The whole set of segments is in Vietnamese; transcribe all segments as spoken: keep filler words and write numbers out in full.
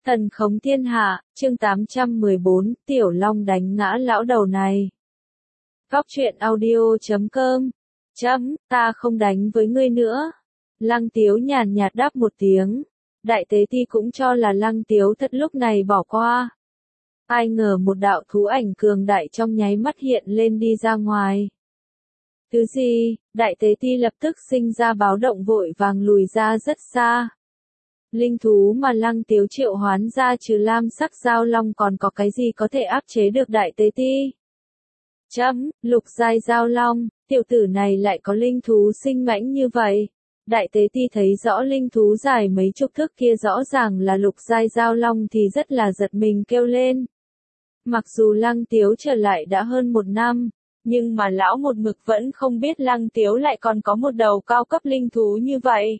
Thần khống thiên hạ, chương tám trăm mười bốn, Tiểu Long đánh ngã lão đầu này. Góc truyện audio chấm com. Chấm, ta không đánh với ngươi nữa. Lăng Tiếu nhàn nhạt đáp một tiếng. Đại tế ti cũng cho là Lăng Tiếu thật lúc này bỏ qua. Ai ngờ một đạo thú ảnh cường đại trong nháy mắt hiện lên đi ra ngoài. Thứ gì? Đại tế ti lập tức sinh ra báo động vội vàng lùi ra rất xa. Linh thú mà Lăng Tiếu triệu hoán ra trừ lam sắc giao long còn có cái gì có thể áp chế được đại tế ti? Chấm, lục giai giao long, tiểu tử này lại có linh thú sinh mãnh như vậy. Đại tế ti thấy rõ linh thú dài mấy chục thước kia rõ ràng là lục giai giao long thì rất là giật mình kêu lên. Mặc dù Lăng Tiếu trở lại đã hơn một năm, nhưng mà lão một mực vẫn không biết Lăng Tiếu lại còn có một đầu cao cấp linh thú như vậy.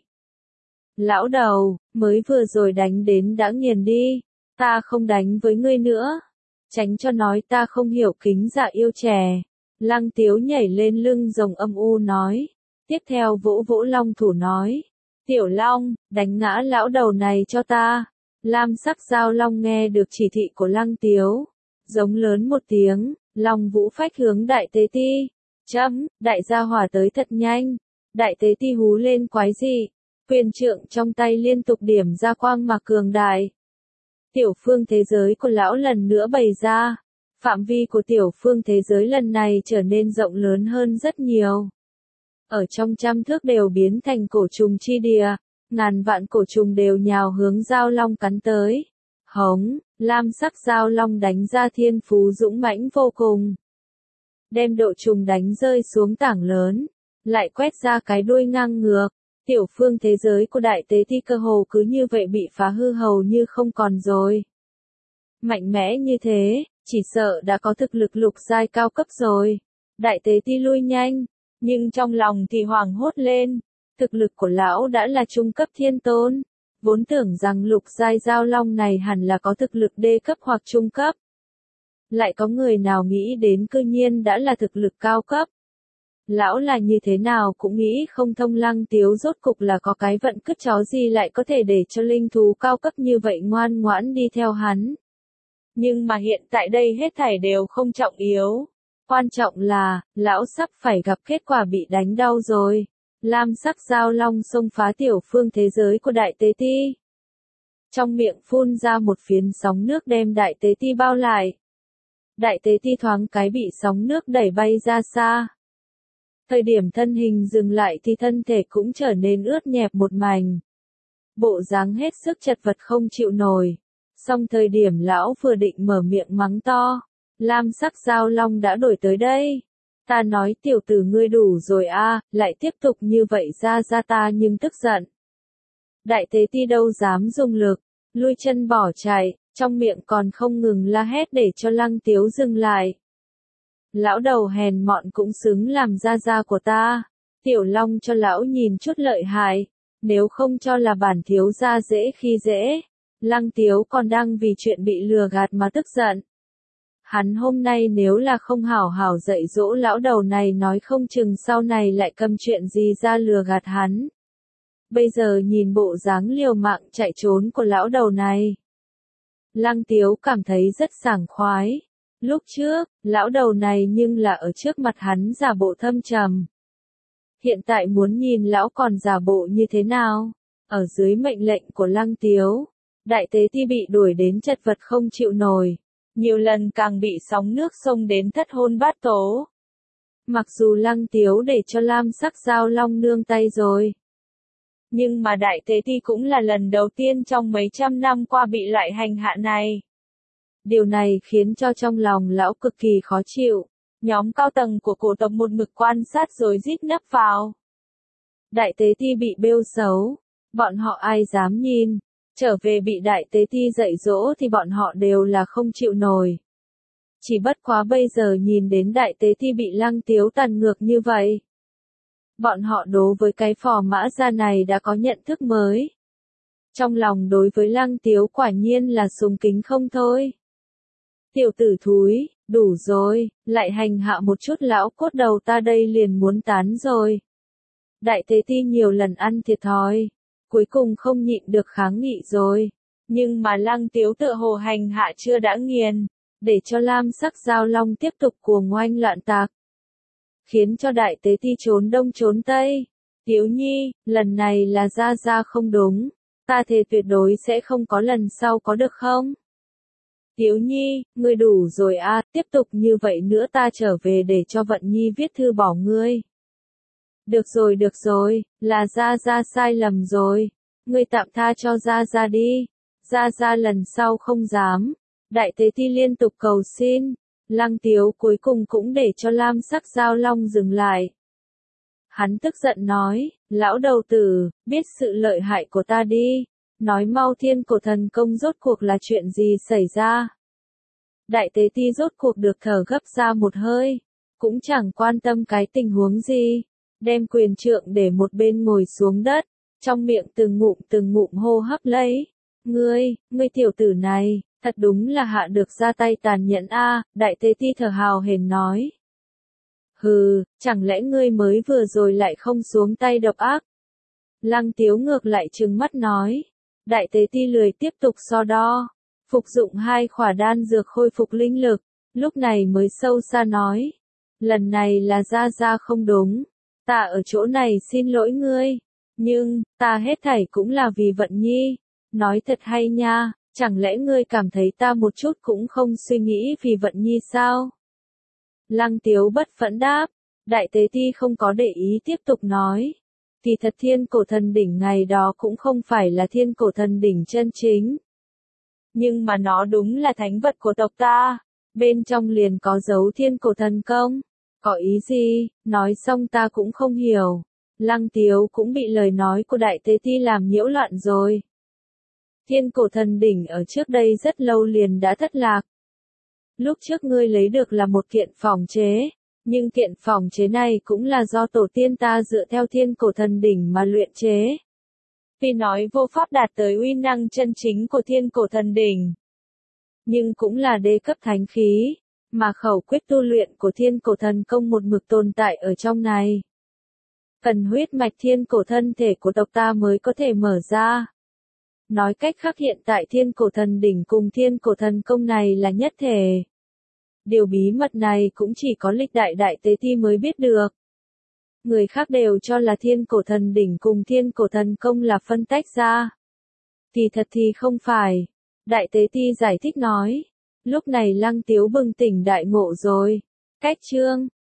Lão đầu, mới vừa rồi đánh đến đã nghiền đi, ta không đánh với ngươi nữa. Tránh cho nói ta không hiểu kính dạ yêu trẻ. Lăng Tiếu nhảy lên lưng rồng âm u nói. Tiếp theo vỗ vỗ long thủ nói. Tiểu Long, đánh ngã lão đầu này cho ta. Lam sắc giao long nghe được chỉ thị của Lăng Tiếu. Giống lớn một tiếng, long vũ phách hướng đại tế ti. Chấm, đại gia hỏa tới thật nhanh. Đại tế ti hú lên quái dị. Quyền trượng trong tay liên tục điểm ra quang mà cường đại. Tiểu phương thế giới của lão lần nữa bày ra. Phạm vi của tiểu phương thế giới lần này trở nên rộng lớn hơn rất nhiều. Ở trong trăm thước đều biến thành cổ trùng chi địa. Ngàn vạn cổ trùng đều nhào hướng giao long cắn tới. Hống, lam sắc giao long đánh ra thiên phú dũng mãnh vô cùng. Đem độ trùng đánh rơi xuống tảng lớn. Lại quét ra cái đuôi ngang ngược. Tiểu phương thế giới của đại tế ti cơ hồ cứ như vậy bị phá hư hầu như không còn rồi. Mạnh mẽ như thế, chỉ sợ đã có thực lực lục giai cao cấp rồi. Đại tế ti lui nhanh, nhưng trong lòng thì hoảng hốt lên. Thực lực của lão đã là trung cấp thiên tôn. Vốn tưởng rằng lục giai giao long này hẳn là có thực lực đê cấp hoặc trung cấp. Lại có người nào nghĩ đến cư nhiên đã là thực lực cao cấp. Lão là như thế nào cũng nghĩ không thông. Lăng Tiếu rốt cục là có cái vận cứt chó gì lại có thể để cho linh thú cao cấp như vậy ngoan ngoãn đi theo hắn. Nhưng mà hiện tại đây hết thảy đều không trọng yếu. Quan trọng là, lão sắp phải gặp kết quả bị đánh đau rồi. Lam sắc giao long xông phá tiểu phương thế giới của đại tế ti. Trong miệng phun ra một phiến sóng nước đem đại tế ti bao lại. Đại tế ti thoáng cái bị sóng nước đẩy bay ra xa. Thời điểm thân hình dừng lại thì thân thể cũng trở nên ướt nhẹp một mảnh. Bộ dáng hết sức chật vật không chịu nổi. Song thời điểm lão vừa định mở miệng mắng to. Lam sắc giao long đã đổi tới đây. Ta nói tiểu tử ngươi đủ rồi a, lại tiếp tục như vậy ra ra ta nhưng tức giận. Đại tế ti đâu dám dùng lực, lui chân bỏ chạy, trong miệng còn không ngừng la hét để cho Lăng Tiếu dừng lại. Lão đầu hèn mọn cũng xứng làm gia gia của ta. Tiểu Long cho lão nhìn chút lợi hại. Nếu không cho là bản thiếu gia dễ khi dễ. Lăng Tiếu còn đang vì chuyện bị lừa gạt mà tức giận. Hắn hôm nay nếu là không hảo hảo dạy dỗ lão đầu này nói không chừng sau này lại cầm chuyện gì ra lừa gạt hắn. Bây giờ nhìn bộ dáng liều mạng chạy trốn của lão đầu này. Lăng Tiếu cảm thấy rất sảng khoái. Lúc trước, lão đầu này nhưng là ở trước mặt hắn giả bộ thâm trầm. Hiện tại muốn nhìn lão còn giả bộ như thế nào? Ở dưới mệnh lệnh của Lăng Tiếu, đại tế ti bị đuổi đến chật vật không chịu nổi. Nhiều lần càng bị sóng nước xông đến thất hôn bát tố. Mặc dù Lăng Tiếu để cho lam sắc giao long nương tay rồi. Nhưng mà đại tế ti cũng là lần đầu tiên trong mấy trăm năm qua bị loại hành hạ này. Điều này khiến cho trong lòng lão cực kỳ khó chịu. Nhóm cao tầng của cổ tộc một mực quan sát rồi rít nấp vào. Đại tế ti bị bêu xấu. Bọn họ ai dám nhìn. Trở về bị đại tế ti dạy dỗ thì bọn họ đều là không chịu nổi. Chỉ bất quá bây giờ nhìn đến đại tế ti bị Lăng Tiếu tàn ngược như vậy. Bọn họ đối với cái phò mã gia này đã có nhận thức mới. Trong lòng đối với Lăng Tiếu quả nhiên là sùng kính không thôi. Tiểu tử thúi, đủ rồi, lại hành hạ một chút lão cốt đầu ta đây liền muốn tán rồi. Đại tế ti nhiều lần ăn thiệt thòi, cuối cùng không nhịn được kháng nghị rồi. Nhưng mà Lăng Tiếu tựa hồ hành hạ chưa đã nghiền, để cho lam sắc giao long tiếp tục cuồng oanh loạn tạc. Khiến cho đại tế ti trốn đông trốn tây. Tiếu nhi, lần này là Gia Gia không đúng. Ta thề tuyệt đối sẽ không có lần sau có được không? Tiếu nhi, ngươi đủ rồi a, tiếp tục như vậy nữa ta trở về để cho Vận Nhi viết thư bỏ ngươi. Được rồi được rồi, là Gia Gia sai lầm rồi. Ngươi tạm tha cho Gia Gia đi. Gia Gia lần sau không dám. Đại tế ti liên tục cầu xin. Lăng Tiếu cuối cùng cũng để cho lam sắc giao long dừng lại. Hắn tức giận nói, lão đầu tử, biết sự lợi hại của ta đi. Nói mau thiên cổ thần công rốt cuộc là chuyện gì xảy ra. Đại tế ti rốt cuộc được thở gấp ra một hơi. Cũng chẳng quan tâm cái tình huống gì. Đem quyền trượng để một bên ngồi xuống đất. Trong miệng từng ngụm từng ngụm hô hấp lấy. Ngươi, ngươi tiểu tử này, thật đúng là hạ được ra tay tàn nhẫn a, đại tế ti thở hào hển nói. Hừ, chẳng lẽ ngươi mới vừa rồi lại không xuống tay độc ác? Lăng Tiếu ngược lại trừng mắt nói. Đại tế ti lười tiếp tục so đo. Phục dụng hai khỏa đan dược khôi phục linh lực. Lúc này mới sâu xa nói. Lần này là Gia Gia không đúng. Ta ở chỗ này xin lỗi ngươi. Nhưng, ta hết thảy cũng là vì Vận Nhi. Nói thật hay nha, chẳng lẽ ngươi cảm thấy ta một chút cũng không suy nghĩ vì Vận Nhi sao? Lăng Tiếu bất phẫn đáp. Đại tế ti không có để ý tiếp tục nói. Kỳ thật thiên cổ thần đỉnh ngày đó cũng không phải là thiên cổ thần đỉnh chân chính. Nhưng mà nó đúng là thánh vật của tộc ta. Bên trong liền có dấu thiên cổ thần công. Có ý gì, nói xong ta cũng không hiểu. Lăng Tiếu cũng bị lời nói của đại tế ti làm nhiễu loạn rồi. Thiên cổ thần đỉnh ở trước đây rất lâu liền đã thất lạc. Lúc trước ngươi lấy được là một kiện phỏng chế. Nhưng kiện phỏng chế này cũng là do tổ tiên ta dựa theo thiên cổ thần đỉnh mà luyện chế. Vì nói vô pháp đạt tới uy năng chân chính của thiên cổ thần đỉnh. Nhưng cũng là đê cấp thánh khí, mà khẩu quyết tu luyện của thiên cổ thần công một mực tồn tại ở trong này. Cần huyết mạch thiên cổ thân thể của tộc ta mới có thể mở ra. Nói cách khác hiện tại thiên cổ thần đỉnh cùng thiên cổ thần công này là nhất thể. Điều bí mật này cũng chỉ có lịch đại đại tế ti mới biết được. Người khác đều cho là thiên cổ thần đỉnh cùng thiên cổ thần công là phân tách ra. Kỳ thật thì không phải. Đại tế ti giải thích nói. Lúc này Lăng Tiếu bừng tỉnh đại ngộ rồi. Cách chương